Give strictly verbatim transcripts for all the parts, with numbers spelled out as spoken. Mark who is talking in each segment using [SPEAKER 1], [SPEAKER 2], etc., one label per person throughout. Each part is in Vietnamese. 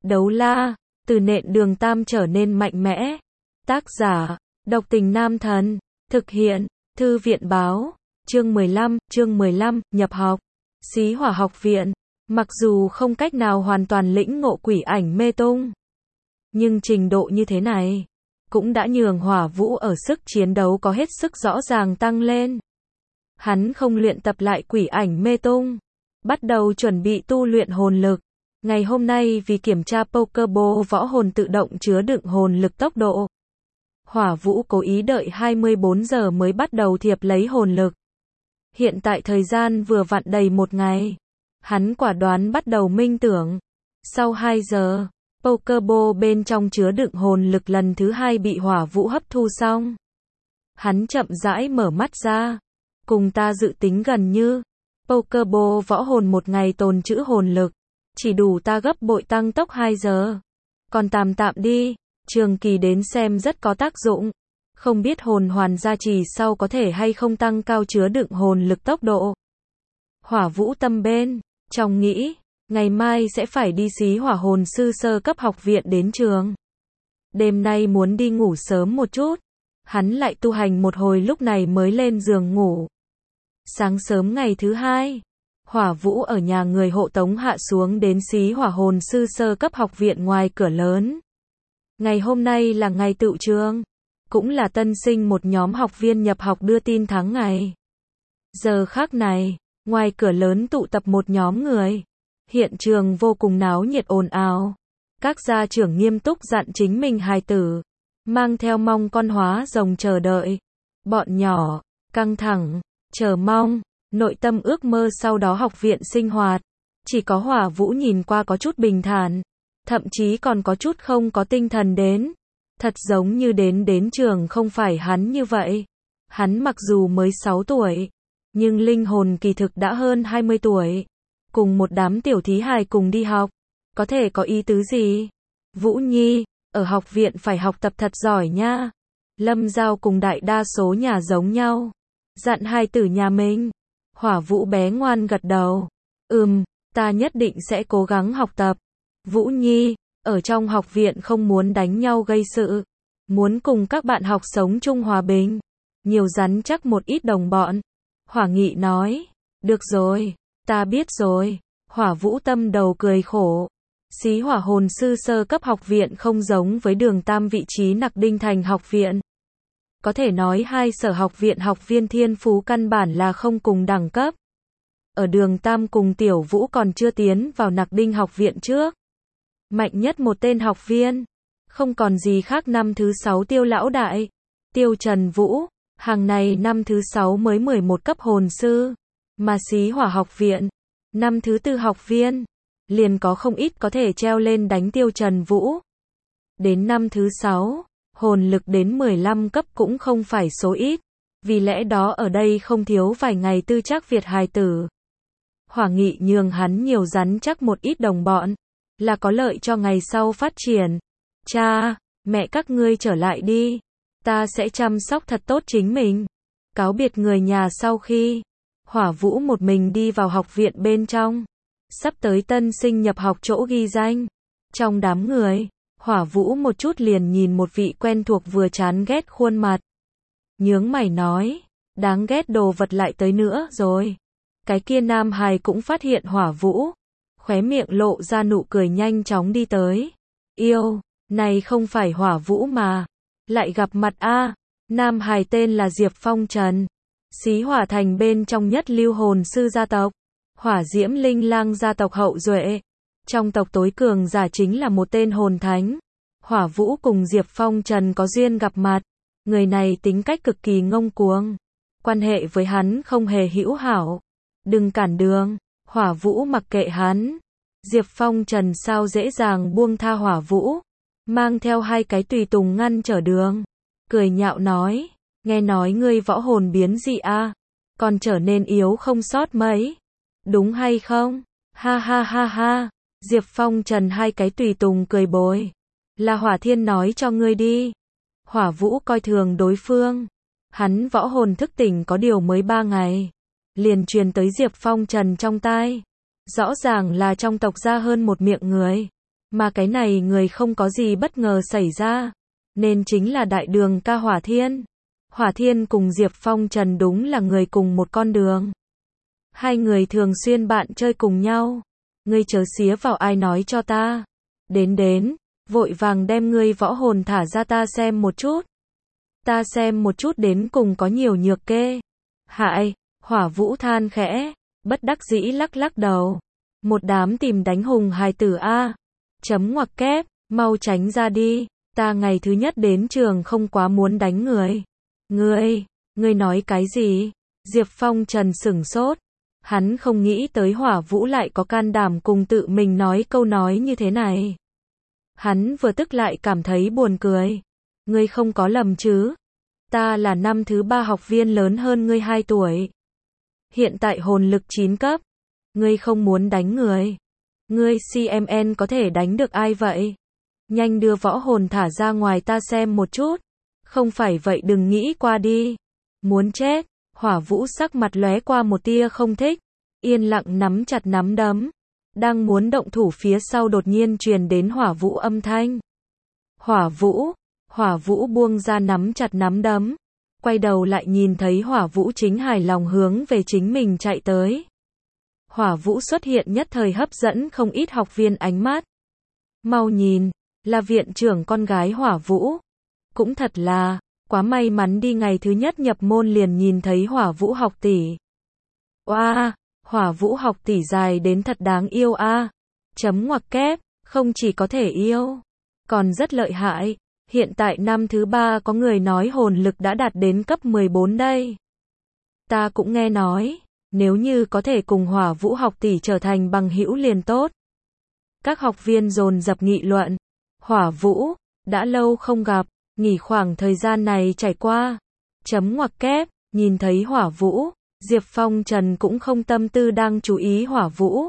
[SPEAKER 1] Đấu la, từ nện đường tam trở nên mạnh mẽ. Tác giả, độc tình nam thần. Thực hiện, thư viện báo. Chương mười lăm, chương mười lăm, nhập học. Xí Hỏa học viện. Mặc dù không cách nào hoàn toàn lĩnh ngộ quỷ ảnh mê tung, nhưng trình độ như thế này cũng đã nhường Hỏa Vũ ở sức chiến đấu có hết sức rõ ràng tăng lên. Hắn không luyện tập lại quỷ ảnh mê tung, bắt đầu chuẩn bị tu luyện hồn lực. Ngày hôm nay vì kiểm tra Pokéball võ hồn tự động chứa đựng hồn lực tốc độ, Hỏa Vũ cố ý đợi hai mươi bốn giờ mới bắt đầu thiệp lấy hồn lực. Hiện tại thời gian vừa vặn đầy một ngày. Hắn quả đoán bắt đầu minh tưởng. Sau hai giờ, Pokéball bên trong chứa đựng hồn lực lần thứ hai bị Hỏa Vũ hấp thu xong. Hắn chậm rãi mở mắt ra. Cùng ta dự tính gần như. Pokéball võ hồn một ngày tồn trữ hồn lực. Chỉ đủ ta gấp bội tăng tốc hai giờ. Còn tạm tạm đi. Trường kỳ đến xem rất có tác dụng. Không biết hồn hoàn gia trì sau có thể hay không tăng cao chứa đựng hồn lực tốc độ. Hỏa Vũ tâm bên trong nghĩ, ngày mai sẽ phải đi xí hỏa hồn sư sơ cấp học viện đến trường. Đêm nay muốn đi ngủ sớm một chút. Hắn lại tu hành một hồi lúc này mới lên giường ngủ. Sáng sớm ngày thứ hai, Hỏa Vũ ở nhà người hộ tống hạ xuống đến xí hỏa hồn sư sơ cấp học viện ngoài cửa lớn. Ngày hôm nay là ngày tựu trường, cũng là tân sinh một nhóm học viên nhập học đưa tin tháng ngày. Giờ khác này, ngoài cửa lớn tụ tập một nhóm người. Hiện trường vô cùng náo nhiệt ồn ào. Các gia trưởng nghiêm túc dặn chính mình hài tử, mang theo mong con hóa rồng chờ đợi. Bọn nhỏ, căng thẳng, chờ mong, nội tâm ước mơ sau đó học viện sinh hoạt. Chỉ có Hỏa Vũ nhìn qua có chút bình thản, thậm chí còn có chút không có tinh thần đến. Thật giống như đến đến trường không phải hắn như vậy. Hắn mặc dù mới sáu tuổi, nhưng linh hồn kỳ thực đã hơn hai mươi tuổi. Cùng một đám tiểu thí hài cùng đi học, có thể có ý tứ gì? Vũ Nhi, ở học viện phải học tập thật giỏi nha. Lâm Giao cùng đại đa số nhà giống nhau. Dặn hai tử nhà mình. Hỏa Vũ bé ngoan gật đầu. Ừm, ta nhất định sẽ cố gắng học tập. Vũ Nhi, ở trong học viện không muốn đánh nhau gây sự. Muốn cùng các bạn học sống chung hòa bình. Nhiều rắn chắc một ít đồng bọn. Hỏa Nghị nói. Được rồi, ta biết rồi. Hỏa Vũ tâm đầu cười khổ. Xí hỏa hồn sư sơ cấp học viện không giống với đường tam vị trí Nặc Đinh Thành học viện. Có thể nói hai sở học viện học viên thiên phú căn bản là không cùng đẳng cấp. Ở đường tam cùng Tiểu Vũ còn chưa tiến vào Nặc Đinh học viện trước. Mạnh nhất một tên học viên. Không còn gì khác năm thứ sáu Tiêu lão đại. Tiêu Trần Vũ. Hàng này năm thứ sáu mới mười một cấp hồn sư. Mà xí hỏa học viện, năm thứ tư học viên, liền có không ít có thể treo lên đánh Tiêu Trần Vũ. Đến năm thứ sáu, hồn lực đến mười lăm cấp cũng không phải số ít. Vì lẽ đó ở đây không thiếu vài ngày tư chắc Việt hài tử. Hỏa Nghị nhường hắn nhiều rắn chắc một ít đồng bọn, là có lợi cho ngày sau phát triển. Cha, mẹ các ngươi trở lại đi. Ta sẽ chăm sóc thật tốt chính mình. Cáo biệt người nhà sau khi Hỏa Vũ một mình đi vào học viện bên trong. Sắp tới tân sinh nhập học chỗ ghi danh. Trong đám người, Hỏa Vũ một chút liền nhìn một vị quen thuộc vừa chán ghét khuôn mặt. Nhướng mày nói, đáng ghét đồ vật lại tới nữa rồi. Cái kia nam hài cũng phát hiện Hỏa Vũ. Khóe miệng lộ ra nụ cười nhanh chóng đi tới. Yêu, này không phải Hỏa Vũ mà. Lại gặp mặt a. Nam hài tên là Diệp Phong Trần. Xí hỏa thành bên trong nhất lưu hồn sư gia tộc. Hỏa diễm linh lang gia tộc hậu duệ. Trong tộc tối cường giả chính là một tên hồn thánh. Hỏa Vũ cùng Diệp Phong Trần có duyên gặp mặt. Người này tính cách cực kỳ ngông cuồng. Quan hệ với hắn không hề hữu hảo. Đừng cản đường. Hỏa Vũ mặc kệ hắn. Diệp Phong Trần sao dễ dàng buông tha Hỏa Vũ. Mang theo hai cái tùy tùng ngăn trở đường. Cười nhạo nói. Nghe nói ngươi võ hồn biến dị a, còn trở nên yếu không sót mấy. Đúng hay không? Ha ha ha ha. Diệp Phong Trần hai cái tùy tùng cười bồi. Là Hỏa Thiên nói cho ngươi đi. Hỏa Vũ coi thường đối phương. Hắn võ hồn thức tỉnh có điều mới ba ngày. Liền truyền tới Diệp Phong Trần trong tai. Rõ ràng là trong tộc ra hơn một miệng người. Mà cái này người không có gì bất ngờ xảy ra, nên chính là đại đường ca Hỏa Thiên. Hỏa Thiên cùng Diệp Phong Trần đúng là người cùng một con đường. Hai người thường xuyên bạn chơi cùng nhau. Ngươi chớ xía vào ai nói cho ta. Đến đến, vội vàng đem ngươi võ hồn thả ra ta xem một chút. Ta xem một chút đến cùng có nhiều nhược kê. Hại, Hỏa Vũ than khẽ, bất đắc dĩ lắc lắc đầu. Một đám tìm đánh hùng hài tử a. Chấm ngoặc kép, mau tránh ra đi, ta ngày thứ nhất đến trường không quá muốn đánh người. Ngươi, ngươi nói cái gì? Diệp Phong Trần sửng sốt. Hắn không nghĩ tới Hỏa Vũ lại có can đảm cùng tự mình nói câu nói như thế này. Hắn vừa tức lại cảm thấy buồn cười. Ngươi không có lầm chứ? Ta là năm thứ ba học viên lớn hơn ngươi hai tuổi. Hiện tại hồn lực chín cấp. Ngươi không muốn đánh người. Ngươi xê em en có thể đánh được ai vậy? Nhanh đưa võ hồn thả ra ngoài ta xem một chút. Không phải vậy đừng nghĩ qua đi. Muốn chết. Hỏa Vũ sắc mặt lóe qua một tia không thích. Yên lặng nắm chặt nắm đấm. Đang muốn động thủ phía sau đột nhiên truyền đến Hỏa Vũ âm thanh. Hỏa Vũ. Hỏa Vũ buông ra nắm chặt nắm đấm. Quay đầu lại nhìn thấy Hỏa Vũ chính hài lòng hướng về chính mình chạy tới. Hỏa Vũ xuất hiện nhất thời hấp dẫn không ít học viên ánh mắt. Mau nhìn, là viện trưởng con gái Hỏa Vũ. Cũng thật là, quá may mắn đi ngày thứ nhất nhập môn liền nhìn thấy Hỏa Vũ học tỷ. Oa, Hỏa Vũ học tỷ dài đến thật đáng yêu a. Chấm ngoặc kép, không chỉ có thể yêu, còn rất lợi hại. Hiện tại năm thứ ba có người nói hồn lực đã đạt đến cấp mười bốn đây. Ta cũng nghe nói, nếu như có thể cùng Hỏa Vũ học tỷ trở thành bằng hữu liền tốt. Các học viên dồn dập nghị luận. Hỏa Vũ, đã lâu không gặp, nghỉ khoảng thời gian này trải qua. Chấm ngoặc kép, nhìn thấy Hỏa Vũ, Diệp Phong Trần cũng không tâm tư đang chú ý Hỏa Vũ.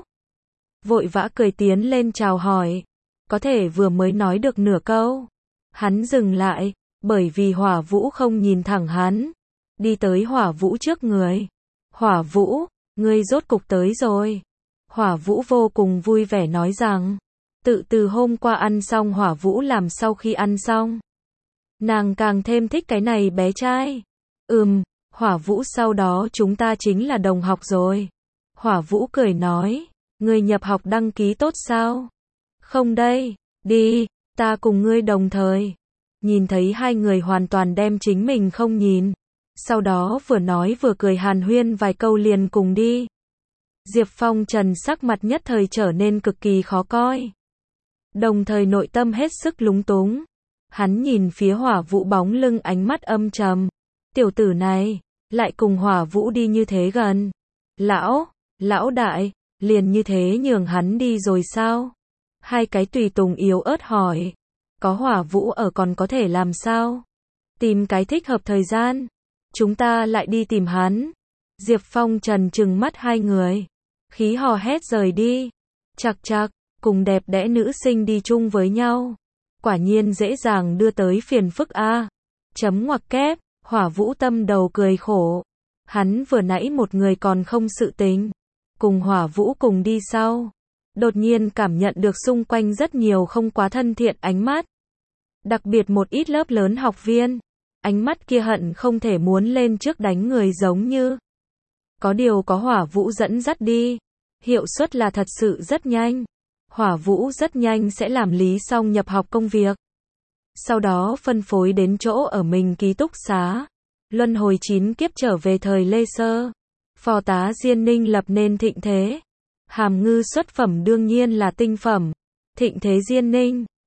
[SPEAKER 1] Vội vã cười tiến lên chào hỏi. Có thể vừa mới nói được nửa câu. Hắn dừng lại, bởi vì Hỏa Vũ không nhìn thẳng hắn. Đi tới Hỏa Vũ trước người. Hỏa Vũ, ngươi rốt cục tới rồi. Hỏa Vũ vô cùng vui vẻ nói rằng, tự từ hôm qua ăn xong Hỏa Vũ làm sau khi ăn xong. Nàng càng thêm thích cái này bé trai. Ừm, Hỏa Vũ sau đó chúng ta chính là đồng học rồi. Hỏa Vũ cười nói, ngươi nhập học đăng ký tốt sao? Không đây, đi, ta cùng ngươi đồng thời. Nhìn thấy hai người hoàn toàn đem chính mình không nhìn. Sau đó vừa nói vừa cười hàn huyên vài câu liền cùng đi. Diệp Phong Trần sắc mặt nhất thời trở nên cực kỳ khó coi. Đồng thời nội tâm hết sức lúng túng. Hắn nhìn phía Hỏa Vũ bóng lưng ánh mắt âm trầm. Tiểu tử này, lại cùng Hỏa Vũ đi như thế gần. Lão, lão đại, liền như thế nhường hắn đi rồi sao? Hai cái tùy tùng yếu ớt hỏi. Có Hỏa Vũ ở còn có thể làm sao? Tìm cái thích hợp thời gian. Chúng ta lại đi tìm hắn. Diệp Phong Trần trừng mắt hai người. Khí hò hét rời đi. Chạc chạc, cùng đẹp đẽ nữ sinh đi chung với nhau. Quả nhiên dễ dàng đưa tới phiền phức a. Chấm ngoặc kép, Hỏa Vũ tâm đầu cười khổ. Hắn vừa nãy một người còn không sự tình. Cùng Hỏa Vũ cùng đi sau. Đột nhiên cảm nhận được xung quanh rất nhiều không quá thân thiện ánh mắt. Đặc biệt một ít lớp lớn học viên. Ánh mắt kia hận không thể muốn lên trước đánh người giống như. Có điều có Hỏa Vũ dẫn dắt đi. Hiệu suất là thật sự rất nhanh. Hỏa Vũ rất nhanh sẽ làm lý xong nhập học công việc. Sau đó phân phối đến chỗ ở mình ký túc xá. Luân hồi chín kiếp trở về thời Lê Sơ. Phò tá Diên Ninh lập nên thịnh thế. Hàm ngư xuất phẩm đương nhiên là tinh phẩm. Thịnh thế Diên Ninh.